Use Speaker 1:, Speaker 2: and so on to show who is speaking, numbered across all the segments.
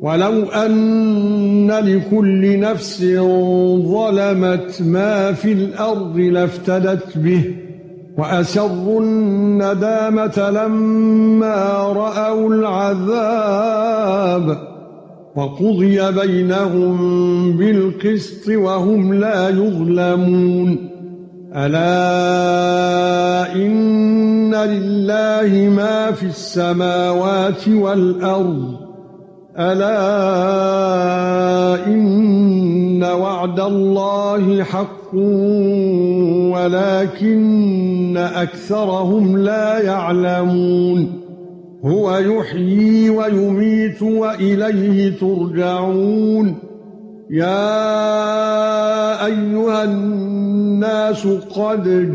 Speaker 1: وَلَوْ أَنَّ لِكُلِّ نَفْسٍ ظَلَمَتْ مَا فِي الْأَرْضِ لَافْتَدَتْ بِهِ وَأَسَرُّوا النَّدَامَةَ لَمَّا رَأَوُا الْعَذَابَ وَقُضِيَ بَيْنَهُم بِالْقِسْطِ وَهُمْ لَا يُظْلَمُونَ أَلَا إِنَّ لِلَّهِ مَا فِي السَّمَاوَاتِ وَالْأَرْضِ أَلَا إِنَّ وَعْدَ اللَّهِ حَقٌّ وَلَكِنَّ أَكْثَرَهُمْ لَا يَعْلَمُونَ هُوَ يُحْيِي وَيُمِيتُ وَإِلَيْهِ تُرْجَعُونَ يَا أَيُّهَا النَّاسُ قَدْ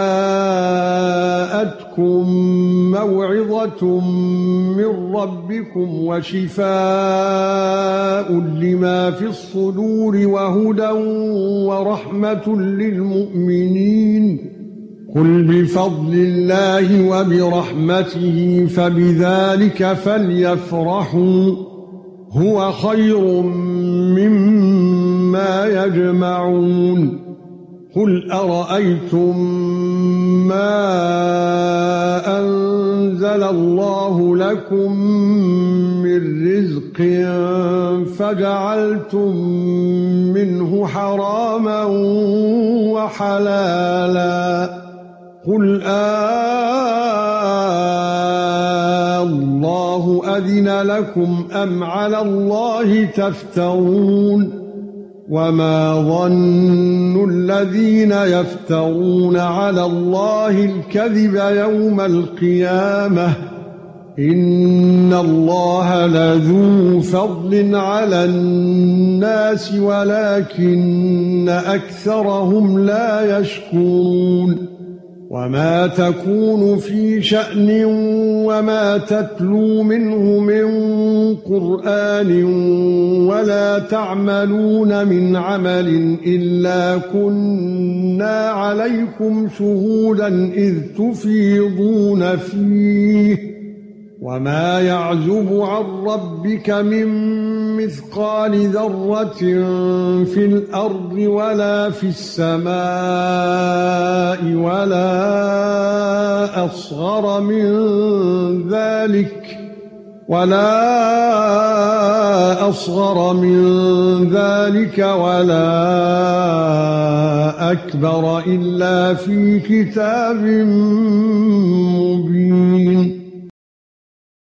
Speaker 1: جَاءَتْكُمْ مَوْعِظَةٌ مِّن رَّبِّكُمْ وَشِفَاءٌ لِّمَا فِي الصُّدُورِ وَهُدًى وَرَحْمَةٌ لِّلْمُؤْمِنِينَ قُلْ بِفَضْلِ اللَّهِ وَبِرَحْمَتِهِ فَبِذَلِكَ فَلْيَفْرَحُوا هُوَ خَيْرٌ مِّمَّا يَجْمَعُونَ قُلْ أَرَأَيْتُم مَّا أَنزَلَ اللَّهُ لَكُم مِّن رِّزْقٍ فَجَعَلْتُم مِّنْهُ حَرَامًا وَحَلَالًا قُلْ اللَّهُ أَذِنَ لَكُمْ أَمْ عَلَى اللَّهِ تَفْتَرُونَ وَمَا ظَنُّ الَّذِينَ يَفْتَرُونَ عَلَى اللَّهِ الْكَذِبَ يَوْمَ الْقِيَامَةِ إِنَّ اللَّهَ لَذُو فَضْلٍ عَلَى النَّاسِ وَلَكِنَّ أَكْثَرَهُمْ لَا يَشْكُرُونَ وَمَا تَكُونُ فِي شَأْنٍ وَمَا تَتْلُو مِنْهُ مِنْ قُرْآنٍ وَلَا تَعْمَلُونَ مِنْ عَمَلٍ إِلَّا كُنَّا عَلَيْكُمْ شُهُودًا إِذْ تُفِيضُونَ فِيهِ وَمَا يَعْزُبُ عَن رَّبِّكَ مِن مِّثْقَالِ ذَرَّةٍ فِي الْأَرْضِ وَلَا فِي السَّمَاءِ وَلَا أَصْغَرَ مِن ذَلِكَ وَلَا أَكْبَرَ إِلَّا فِي كِتَابٍ مُّبِينٍ